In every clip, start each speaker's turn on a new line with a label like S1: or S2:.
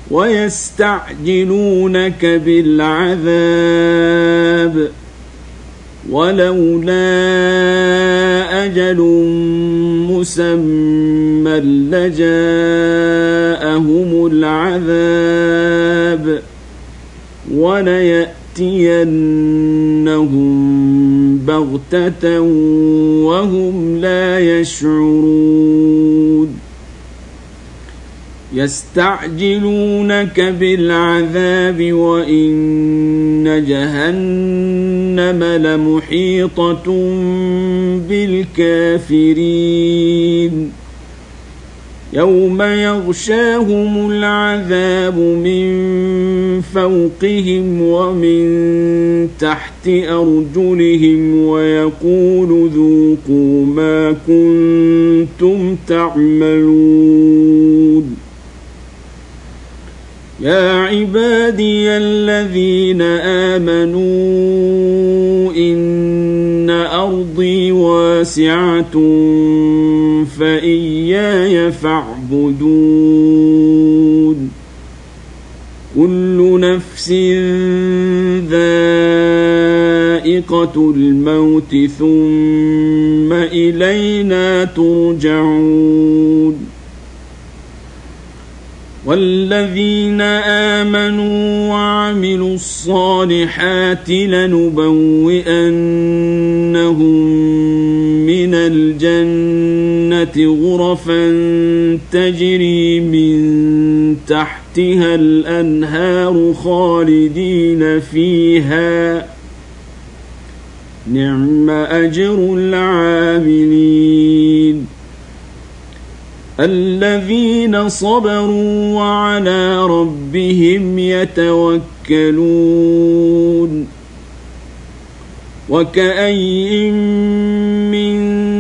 S1: ويستعجلونك بالعذاب ولولا أجل مسمى لجاءهم العذاب وليأتينهم بغتة وهم لا يشعرون يستعجلونك بالعذاب وإن جهنم لمحيطة بالكافرين يوم يغشاهم العذاب من فوقهم ومن تحت أرجلهم ويقول ذوقوا ما كنتم تعملون يا عبادي الذين آمنوا إن أرضي واسعة فإياي فاعبدون كل نفس ذائقة الموت ثم إلينا ترجعون والذين آمنوا وعملوا الصالحات لنبوئنهم من الجنة غرفا تجري من تحتها الأنهار خالدين فيها نعم أجر العاملين الذين صبروا وعلى ربهم يتوكلون وكأي من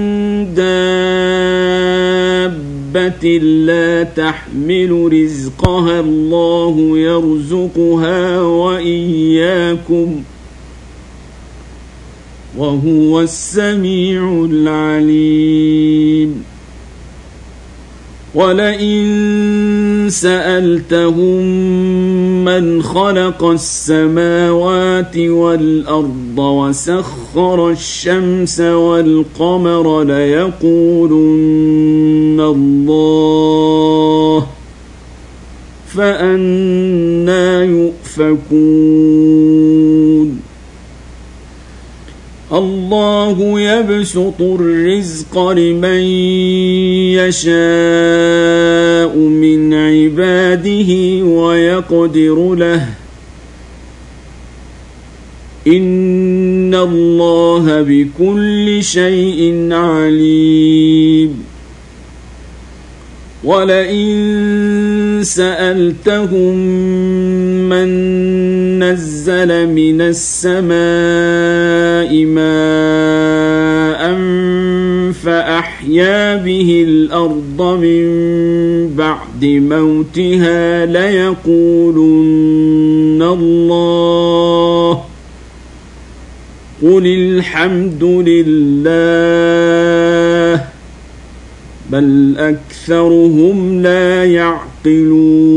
S1: دابة لا تحمل رزقها الله يرزقها وإياكم وهو السميع العليم ولئن سألتهم من خلق السماوات والأرض وسخر الشمس والقمر ليقولن الله فأنى يؤفكون الله يبسط الرزق لمن يشاء من عباده ويقدر له إن الله بكل شيء عليم ولئن سألتهم من نزل من السماء ماء فأحيا به الأرض من بعد موتها ليقولن الله قل الحمد لله بل أكثرهم لا يعقلون